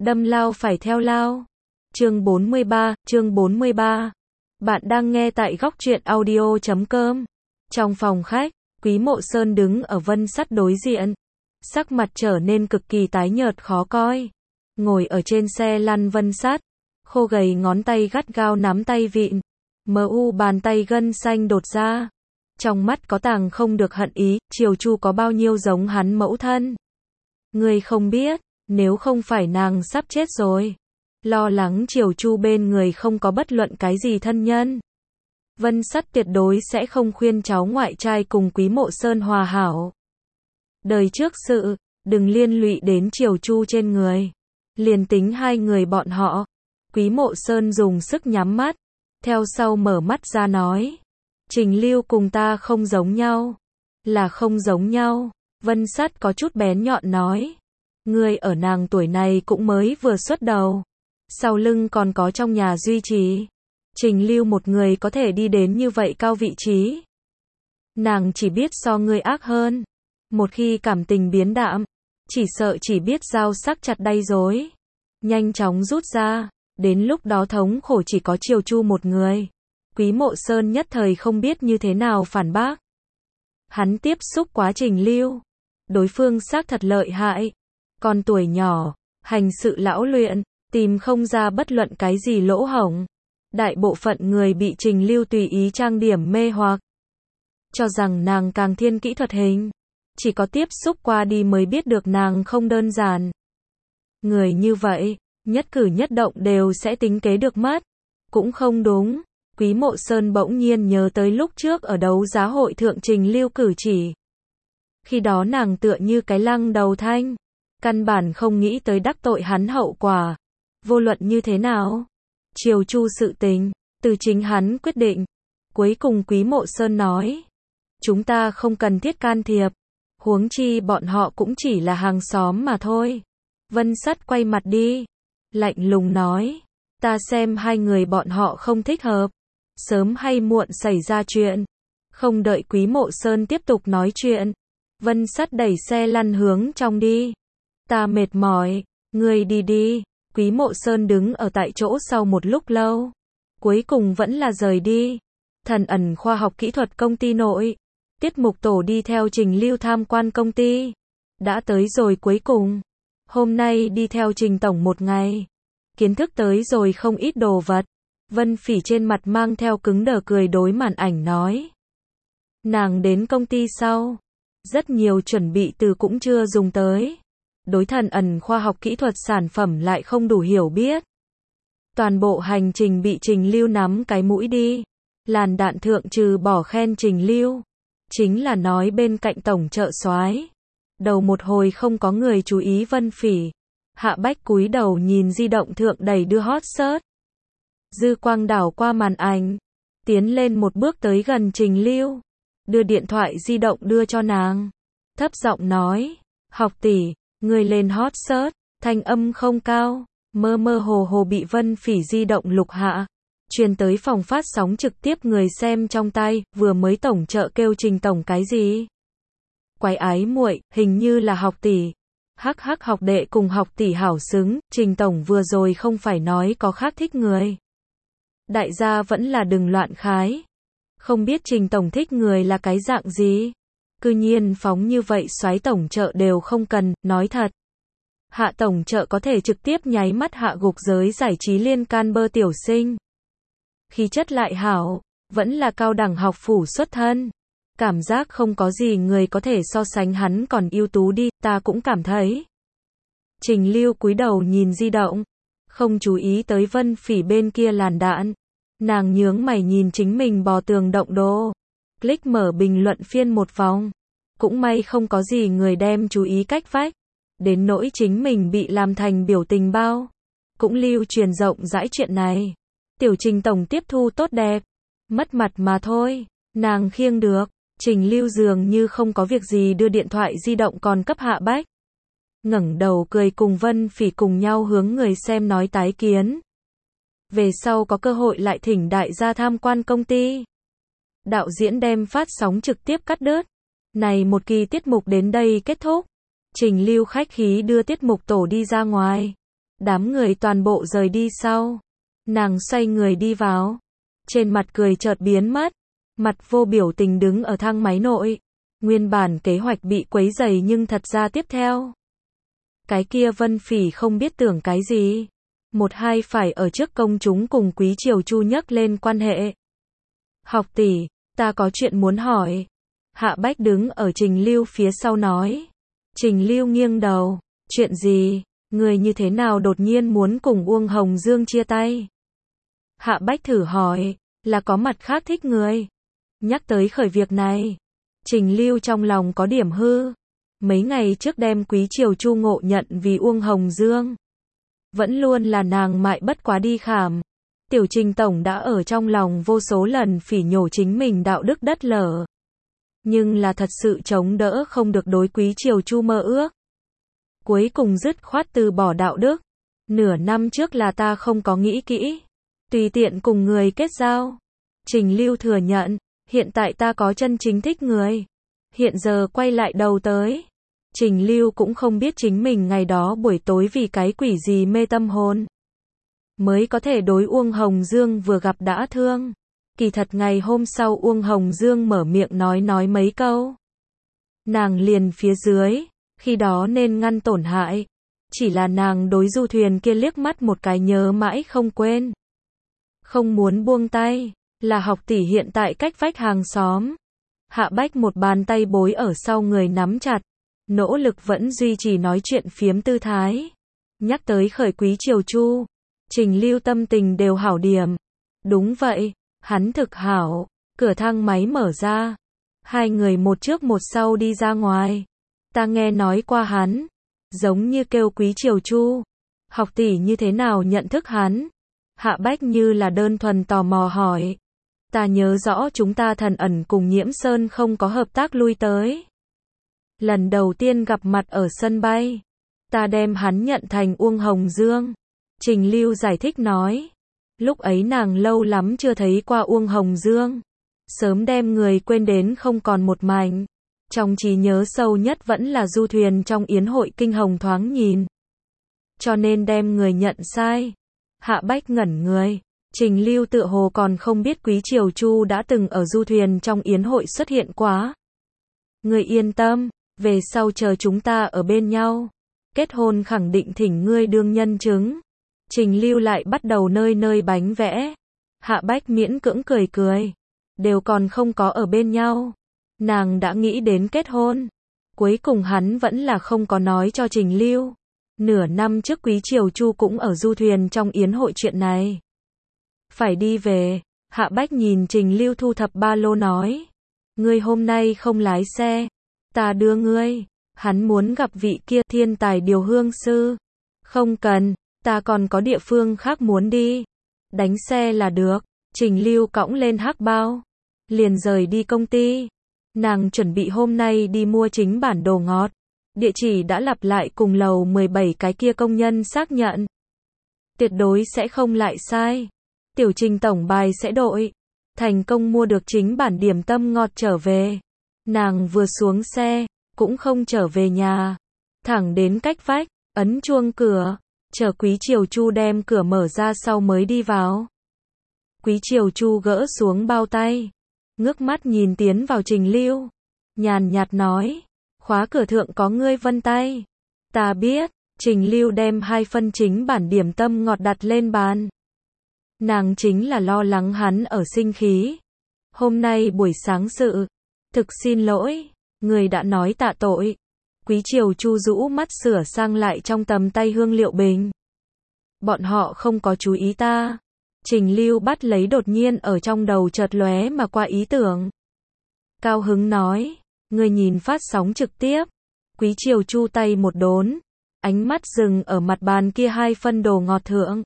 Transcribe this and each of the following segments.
đâm lao phải theo lao. Chương 43. Bạn đang nghe tại góc truyện audio.com. Trong phòng khách, Quý Mộ Sơn đứng ở Vân Sắt đối diện. Sắc mặt trở nên cực kỳ tái nhợt khó coi. Ngồi ở trên xe lăn Vân Sắt, khô gầy ngón tay gắt gao nắm tay vịn. Bàn tay gân xanh đột ra. Trong mắt có tàng không được hận ý, Triều Chu có bao nhiêu giống hắn mẫu thân. Ngươi không biết, nếu không phải nàng sắp chết rồi. Lo lắng Triều Chu bên người không có bất luận cái gì thân nhân. Vân Sắt tuyệt đối sẽ không khuyên cháu ngoại trai cùng Quý Mộ Sơn hòa hảo. Đời trước sự, đừng liên lụy đến Triều Chu trên người. Liền tính hai người bọn họ. Quý Mộ Sơn dùng sức nhắm mắt, theo sau mở mắt ra nói. Trình Lưu cùng ta không giống nhau. Là không giống nhau. Vân Sắt có chút bén nhọn nói. Ngươi ở nàng tuổi này cũng mới vừa xuất đầu. Sau lưng còn có trong nhà duy trì. Trình Lưu một người có thể đi đến như vậy cao vị trí. Nàng chỉ biết so ngươi ác hơn. Một khi cảm tình biến đạm, chỉ sợ chỉ biết dao sắc chặt đay dối. Nhanh chóng rút ra, đến lúc đó thống khổ chỉ có Triều Chu một người. Quý Mộ Sơn nhất thời không biết như thế nào phản bác. Hắn tiếp xúc quá Trình Lưu. Đối phương xác thật lợi hại. Còn tuổi nhỏ, hành sự lão luyện, tìm không ra bất luận cái gì lỗ hổng. Đại bộ phận người bị Trình Lưu tùy ý trang điểm mê hoặc. Cho rằng nàng càng thiên kỹ thuật hình. Chỉ có tiếp xúc qua đi mới biết được nàng không đơn giản. Người như vậy, nhất cử nhất động đều sẽ tính kế được mất. Cũng không đúng. Quý Mộ Sơn bỗng nhiên nhớ tới lúc trước ở đấu giá hội thượng Trình Lưu cử chỉ. Khi đó nàng tựa như cái lăng đầu thanh. Căn bản không nghĩ tới đắc tội hắn hậu quả. Vô luận như thế nào? Triều Chu sự tình, từ chính hắn quyết định. Cuối cùng Quý Mộ Sơn nói. Chúng ta không cần thiết can thiệp. Huống chi bọn họ cũng chỉ là hàng xóm mà thôi. Vân Sắt quay mặt đi. Lạnh lùng nói. Ta xem hai người bọn họ không thích hợp. Sớm hay muộn xảy ra chuyện. Không đợi Quý Mộ Sơn tiếp tục nói chuyện. Vân Sắt đẩy xe lăn hướng trong đi. Ta mệt mỏi. Ngươi đi đi. Quý Mộ Sơn đứng ở tại chỗ sau một lúc lâu. Cuối cùng vẫn là rời đi. Thần ẩn khoa học kỹ thuật công ty nội. Tiết mục tổ đi theo Trình Lưu tham quan công ty. Đã tới rồi cuối cùng. Hôm nay đi theo Trình Tổng một ngày. Kiến thức tới rồi không ít đồ vật. Vân Phỉ trên mặt mang theo cứng đờ cười đối màn ảnh nói. Nàng đến công ty sau. Rất nhiều chuẩn bị từ cũng chưa dùng tới. Đối thần ẩn khoa học kỹ thuật sản phẩm lại không đủ hiểu biết. Toàn bộ hành trình bị Trình Lưu nắm cái mũi đi. Làn đạn thượng trừ bỏ khen Trình Lưu. Chính là nói bên cạnh tổng trợ soái. Đầu một hồi không có người chú ý Vân Phỉ. Hạ Bách cúi đầu nhìn di động thượng đầy đưa hot search. Dư quang đảo qua màn ảnh. Tiến lên một bước tới gần Trình Lưu. Đưa điện thoại di động đưa cho nàng. Thấp giọng nói. Học tỷ, người lên hot search. Thanh âm không cao. Mơ mơ hồ hồ bị Vân Phỉ di động lục hạ. Truyền tới phòng phát sóng trực tiếp người xem trong tay. Vừa mới tổng trợ kêu Trình Tổng cái gì? Quái ái muội, hình như là học tỷ. Hắc hắc, học đệ cùng học tỷ hảo xứng. Trình Tổng vừa rồi không phải nói có khác thích người. Đại gia vẫn là đừng loạn khái. Không biết Trình Tổng thích người là cái dạng gì. Cư nhiên phóng như vậy soái tổng trợ đều không cần, nói thật. Hạ tổng trợ có thể trực tiếp nháy mắt hạ gục giới giải trí liên can bơ tiểu sinh. Khí chất lại hảo, vẫn là cao đẳng học phủ xuất thân. Cảm giác không có gì người có thể so sánh hắn còn ưu tú đi, ta cũng cảm thấy. Trình Lưu cúi đầu nhìn di động. Không chú ý tới Vân Phỉ bên kia làn đạn. Nàng nhướng mày nhìn chính mình bò tường động đồ. Click mở bình luận phiên một vòng. Cũng may không có gì người đem chú ý cách vách. Đến nỗi chính mình bị làm thành biểu tình bao. Cũng lưu truyền rộng rãi chuyện này. Tiểu Trình Tổng tiếp thu tốt đẹp. Mất mặt mà thôi. Nàng khiêng được. Trình Lưu dường như không có việc gì đưa điện thoại di động còn cấp Hạ Bách. Ngẩng đầu cười cùng Vân Phỉ cùng nhau hướng người xem nói tái kiến. Về sau có cơ hội lại thỉnh đại gia tham quan công ty. Đạo diễn đem phát sóng trực tiếp cắt đứt. Này một kỳ tiết mục đến đây kết thúc. Trình Lưu khách khí đưa tiết mục tổ đi ra ngoài. Đám người toàn bộ rời đi sau. Nàng xoay người đi vào. Trên mặt cười chợt biến mất. Mặt vô biểu tình đứng ở thang máy nội. Nguyên bản kế hoạch bị quấy rầy nhưng thật ra tiếp theo. Cái kia Vân Phỉ không biết tưởng cái gì. Một hai phải ở trước công chúng cùng Quý Triều Chu nhắc lên quan hệ. Học tỷ, ta có chuyện muốn hỏi. Hạ Bách đứng ở Trình Lưu phía sau nói. Trình Lưu nghiêng đầu. Chuyện gì? Người như thế nào đột nhiên muốn cùng Uông Hồng Dương chia tay? Hạ Bách thử hỏi. Là có mặt khác thích người. Nhắc tới khởi việc này. Trình Lưu trong lòng có điểm hư. Mấy ngày trước đem Quý Triều Chu ngộ nhận vì Uông Hồng Dương. Vẫn luôn là nàng mại bất quá đi khảm. Tiểu Trình Tổng đã ở trong lòng vô số lần phỉ nhổ chính mình đạo đức đất lở. Nhưng là thật sự chống đỡ không được đối Quý Triều Chu mơ ước. Cuối cùng dứt khoát từ bỏ đạo đức. Nửa năm trước là ta không có nghĩ kỹ. Tùy tiện cùng người kết giao. Trình Lưu thừa nhận. Hiện tại ta có chân chính thích người. Hiện giờ quay lại đầu tới. Trình Lưu cũng không biết chính mình ngày đó buổi tối vì cái quỷ gì mê tâm hồn. Mới có thể đối Uông Hồng Dương vừa gặp đã thương. Kỳ thật ngày hôm sau Uông Hồng Dương mở miệng nói mấy câu. Nàng liền phía dưới. Khi đó nên ngăn tổn hại. Chỉ là nàng đối Du Thuyền kia liếc mắt một cái nhớ mãi không quên. Không muốn buông tay. Là học tỷ hiện tại cách vách hàng xóm. Hạ Bách một bàn tay bối ở sau người nắm chặt. Nỗ lực vẫn duy trì nói chuyện phiếm tư thái. Nhắc tới khởi Quý Triều Chu. Trình Lưu tâm tình đều hảo điểm. Đúng vậy, hắn thực hảo. Cửa thang máy mở ra. Hai người một trước một sau đi ra ngoài. Ta nghe nói qua hắn. Giống như kêu Quý Triều Chu. Học tỷ như thế nào nhận thức hắn? Hạ Bách như là đơn thuần tò mò hỏi. Ta nhớ rõ chúng ta Thần Ẩn cùng Nhiễm Sơn không có hợp tác lui tới. Lần đầu tiên gặp mặt ở sân bay. Ta đem hắn nhận thành Uông Hồng Dương. Trình Lưu giải thích nói. Lúc ấy nàng lâu lắm chưa thấy qua Uông Hồng Dương. Sớm đem người quên đến không còn một mảnh. Trong trí nhớ sâu nhất vẫn là Du Thuyền trong yến hội kinh hồng thoáng nhìn. Cho nên đem người nhận sai. Hạ Bách ngẩn người. Trình Lưu tựa hồ còn không biết Quý Triều Chu đã từng ở Du Thuyền trong yến hội xuất hiện quá. Ngươi yên tâm, về sau chờ chúng ta ở bên nhau. Kết hôn khẳng định thỉnh ngươi đương nhân chứng. Trình Lưu lại bắt đầu nơi bánh vẽ. Hạ Bách miễn cưỡng cười. Đều còn không có ở bên nhau. Nàng đã nghĩ đến kết hôn. Cuối cùng hắn vẫn là không có nói cho Trình Lưu. Nửa năm trước Quý Triều Chu cũng ở Du Thuyền trong yến hội chuyện này. Phải đi về. Hạ Bách nhìn Trình Lưu thu thập ba lô nói. Ngươi hôm nay không lái xe. Ta đưa ngươi. Hắn muốn gặp vị kia thiên tài điều hương sư. Không cần. Ta còn có địa phương khác muốn đi. Đánh xe là được. Trình Lưu cõng lên hắc bao. Liền rời đi công ty. Nàng chuẩn bị hôm nay đi mua chính bản đồ ngọt. Địa chỉ đã lặp lại cùng lầu 17 cái kia công nhân xác nhận. Tuyệt đối sẽ không lại sai. Tiểu Trình tổng bài sẽ đội. Thành công mua được chính bản điểm tâm ngọt trở về. Nàng vừa xuống xe, cũng không trở về nhà. Thẳng đến cách vách, ấn chuông cửa. Chờ Quý Triều Chu đem cửa mở ra sau mới đi vào. Quý Triều Chu gỡ xuống bao tay. Ngước mắt nhìn tiến vào Trình Lưu. Nhàn nhạt nói. Khóa cửa thượng có ngươi vân tay. Ta biết. Trình Lưu đem 2 phân chính bản điểm tâm ngọt đặt lên bàn. Nàng chính là lo lắng hắn ở sinh khí. Hôm nay buổi sáng sự. Thực xin lỗi. Người đã nói tạ tội. Quý Triều Chu rũ mắt sửa sang lại trong tầm tay hương liệu bình. Bọn họ không có chú ý ta. Trình Lưu bắt lấy đột nhiên ở trong đầu chợt lóe mà qua ý tưởng. Cao hứng nói. Người nhìn phát sóng trực tiếp. Quý Triều Chu tay một đốn. Ánh mắt dừng ở mặt bàn kia 2 phân đồ ngọt thượng.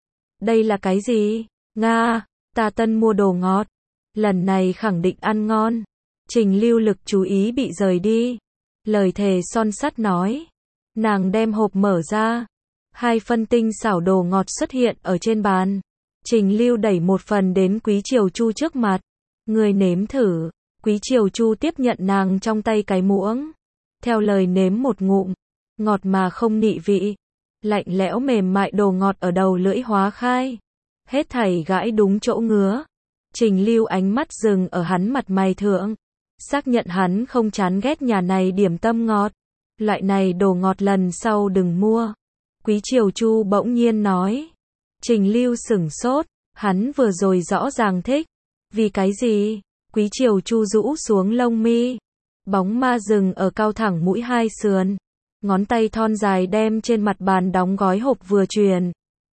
Đây là cái gì? Nga, ta tân mua đồ ngọt. Lần này khẳng định ăn ngon. Trình Lưu lực chú ý bị rời đi. Lời thề son sắt nói. Nàng đem hộp mở ra. 2 phân tinh xảo đồ ngọt xuất hiện ở trên bàn. Trình Lưu đẩy một phần đến Quý Triều Chu trước mặt. Người nếm thử. Quý Triều Chu tiếp nhận nàng trong tay cái muỗng. Theo lời nếm một ngụm. Ngọt mà không nị vị. lạnh lẽo mềm mại đồ ngọt ở đầu lưỡi hóa khai. Hết thảy gãi đúng chỗ ngứa. Trình Lưu ánh mắt dừng ở hắn mặt mày thượng. Xác nhận hắn không chán ghét nhà này điểm tâm ngọt. Loại này đồ ngọt lần sau đừng mua. Quý Triều Chu bỗng nhiên nói. Trình Lưu sửng sốt, hắn vừa rồi rõ ràng thích. Vì cái gì? Quý Triều Chu rũ xuống lông mi. Bóng ma rừng ở cao thẳng mũi hai sườn. Ngón tay thon dài đem trên mặt bàn đóng gói hộp vừa truyền.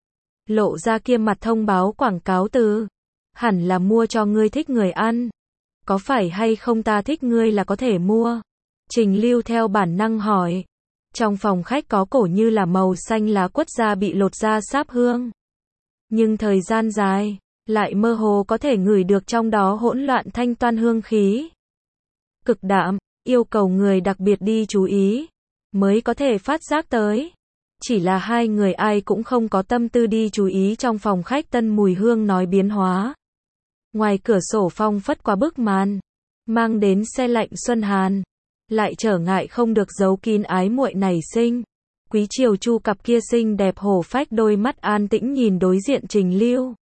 Lộ ra kia mặt thông báo quảng cáo từ. Hẳn là mua cho ngươi thích người ăn. Có phải hay không ta thích ngươi là có thể mua? Trình Lưu theo bản năng hỏi. Trong phòng khách có cổ như là màu xanh lá quất ra bị lột ra sáp hương. Nhưng thời gian dài, lại mơ hồ có thể ngửi được trong đó hỗn loạn thanh toan hương khí. Cực đạm, yêu cầu người đặc biệt đi chú ý, mới có thể phát giác tới. Chỉ là hai người ai cũng không có tâm tư đi chú ý trong phòng khách tân mùi hương nói biến hóa. Ngoài cửa sổ phong phất qua bức màn, mang đến se lạnh xuân hàn, lại trở ngại không được giấu kín ái muội nảy sinh. Quý Triều Chu cặp kia xinh đẹp hổ phách đôi mắt an tĩnh nhìn đối diện Trình Lưu.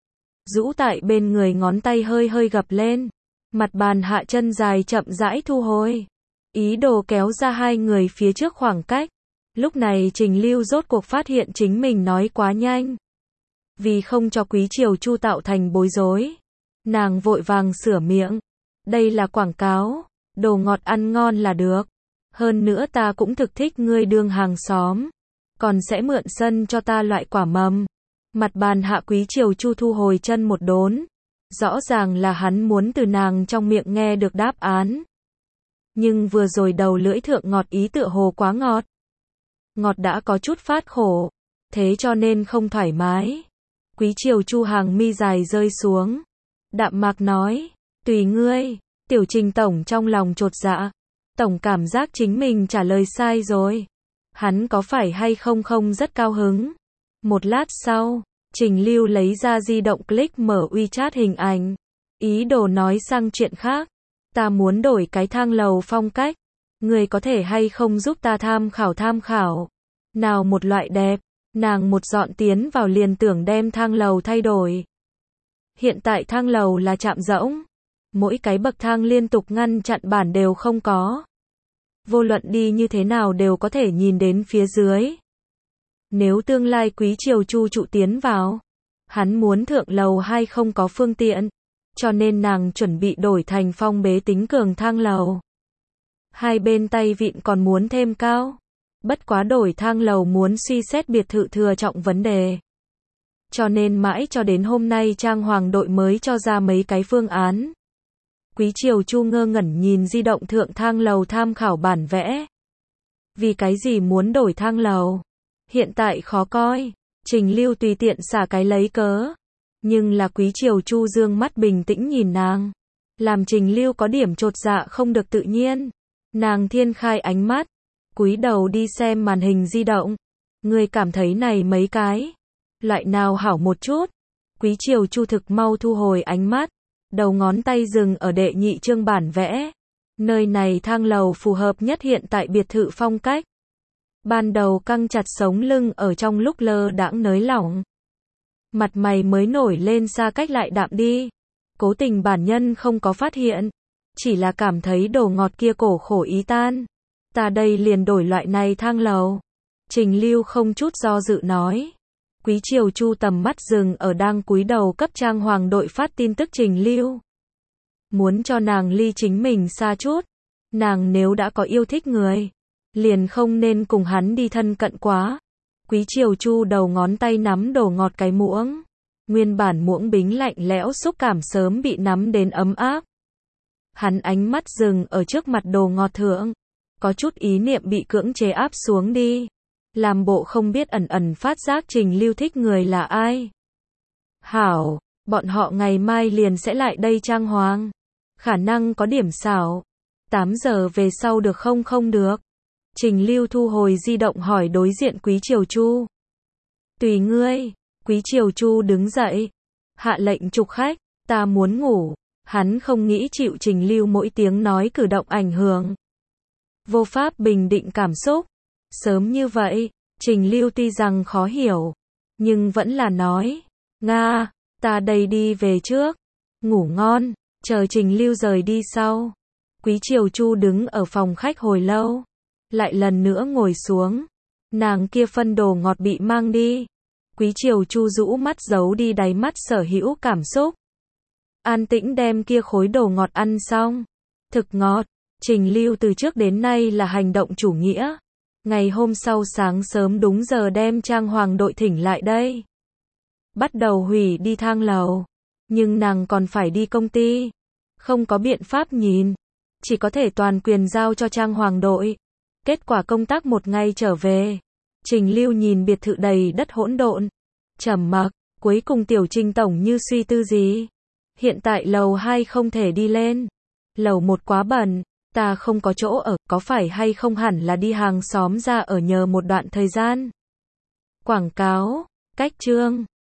Rũ tại bên người ngón tay hơi hơi gập lên, mặt bàn hạ chân dài chậm rãi thu hồi, ý đồ kéo ra hai người phía trước khoảng cách. Lúc này Trình Lưu rốt cuộc phát hiện chính mình nói quá nhanh. Vì không cho Quý Triều Chu tạo thành bối rối, nàng vội vàng sửa miệng. Đây là quảng cáo, đồ ngọt ăn ngon là được. Hơn nữa ta cũng thực thích ngươi đương hàng xóm, còn sẽ mượn sân cho ta loại quả mầm. Mặt bàn hạ Quý Triều Chu thu hồi chân một đốn. Rõ ràng là hắn muốn từ nàng trong miệng nghe được đáp án. Nhưng vừa rồi đầu lưỡi thượng ngọt ý tựa hồ quá ngọt. Ngọt đã có chút phát khổ, thế cho nên không thoải mái. Quý Triều Chu hàng mi dài rơi xuống. Đạm mạc nói, tùy ngươi. Tiểu Trình tổng trong lòng chột dạ. Tổng cảm giác chính mình trả lời sai rồi. Hắn có phải hay không không rất cao hứng. Một lát sau, Trình Lưu lấy ra di động click mở WeChat hình ảnh. Ý đồ nói sang chuyện khác. Ta muốn đổi cái thang lầu phong cách. Người có thể hay không giúp ta tham khảo. Nào một loại đẹp. Nàng một dọn tiến vào liền tưởng đem thang lầu thay đổi. Hiện tại thang lầu là chạm rỗng. Mỗi cái bậc thang liên tục ngăn chặn bản đều không có. Vô luận đi như thế nào đều có thể nhìn đến phía dưới. Nếu tương lai Quý Triều Chu trụ tiến vào, hắn muốn thượng lầu hay không có phương tiện, cho nên nàng chuẩn bị đổi thành phong bế tính cường thang lầu. Hai bên tay vịn còn muốn thêm cao. Bất quá đổi thang lầu muốn suy xét biệt thự thừa trọng vấn đề. Cho nên mãi cho đến hôm nay trang hoàng đội mới cho ra mấy cái phương án. Quý Triều Chu ngơ ngẩn nhìn di động thượng thang lầu tham khảo bản vẽ. Vì cái gì muốn đổi thang lầu? Hiện tại khó coi. Trình Lưu tùy tiện xả cái lấy cớ. Nhưng là Quý Triều Chu dương mắt bình tĩnh nhìn nàng. Làm Trình Lưu có điểm chột dạ không được tự nhiên. Nàng thiên khai ánh mắt. Cúi đầu đi xem màn hình di động. Ngươi cảm thấy này mấy cái. Loại nào hảo một chút. Quý Triều Chu thực mau thu hồi ánh mắt. Đầu ngón tay dừng ở đệ nhị chương bản vẽ. Nơi này thang lầu phù hợp nhất hiện tại biệt thự phong cách. Ban đầu căng chặt sống lưng ở trong lúc lơ đãng nới lỏng. Mặt mày mới nổi lên xa cách lại đạm đi. Cố tình bản nhân không có phát hiện. Chỉ là cảm thấy đồ ngọt kia cổ khổ ý tan. Ta đây liền đổi loại này thang lầu. Trình Lưu không chút do dự nói. Quý Triều Chu tầm mắt dừng ở đang cúi đầu cấp trang hoàng đội phát tin tức Trình Lưu. Muốn cho nàng ly chính mình xa chút. Nàng nếu đã có yêu thích người, liền không nên cùng hắn đi thân cận quá. Quý Triều Chu đầu ngón tay nắm đồ ngọt cái muỗng. Nguyên bản muỗng bính lạnh lẽo xúc cảm sớm bị nắm đến ấm áp. Hắn ánh mắt dừng ở trước mặt đồ ngọt thượng. Có chút ý niệm bị cưỡng chế áp xuống đi. Làm bộ không biết ẩn ẩn phát giác Trình Lưu thích người là ai. Hảo, bọn họ ngày mai liền sẽ lại đây trang hoàng. Khả năng có điểm xảo. 8 giờ về sau được không? Không được. Trình Lưu thu hồi di động hỏi đối diện Quý Triều Chu. Tùy ngươi. Quý Triều Chu đứng dậy. Hạ lệnh trục khách. Ta muốn ngủ. Hắn không nghĩ chịu Trình Lưu mỗi tiếng nói cử động ảnh hưởng. Vô pháp bình định cảm xúc. Sớm như vậy, Trình Lưu tuy rằng khó hiểu, nhưng vẫn là nói, Nga, ta đây đi về trước, ngủ ngon, chờ Trình Lưu rời đi sau. Quý Triều Chu đứng ở phòng khách hồi lâu, lại lần nữa ngồi xuống, nàng kia phân đồ ngọt bị mang đi. Quý Triều Chu rũ mắt giấu đi đáy mắt sở hữu cảm xúc. An tĩnh đem kia khối đồ ngọt ăn xong. Thực ngọt, Trình Lưu từ trước đến nay là hành động chủ nghĩa. Ngày hôm sau sáng sớm đúng giờ đem trang hoàng đội thỉnh lại đây. Bắt đầu hủy đi thang lầu. Nhưng nàng còn phải đi công ty. Không có biện pháp nhìn. Chỉ có thể toàn quyền giao cho trang hoàng đội. Kết quả công tác một ngày trở về. Trình Lưu nhìn biệt thự đầy đất hỗn độn. Trầm mặc, cuối cùng tiểu Trình tổng như suy tư gì. Hiện tại lầu 2 không thể đi lên. Lầu 1 quá bẩn. Ta không có chỗ ở, có phải hay không hẳn là đi hàng xóm ra ở nhờ một đoạn thời gian. Quảng cáo, cách chương.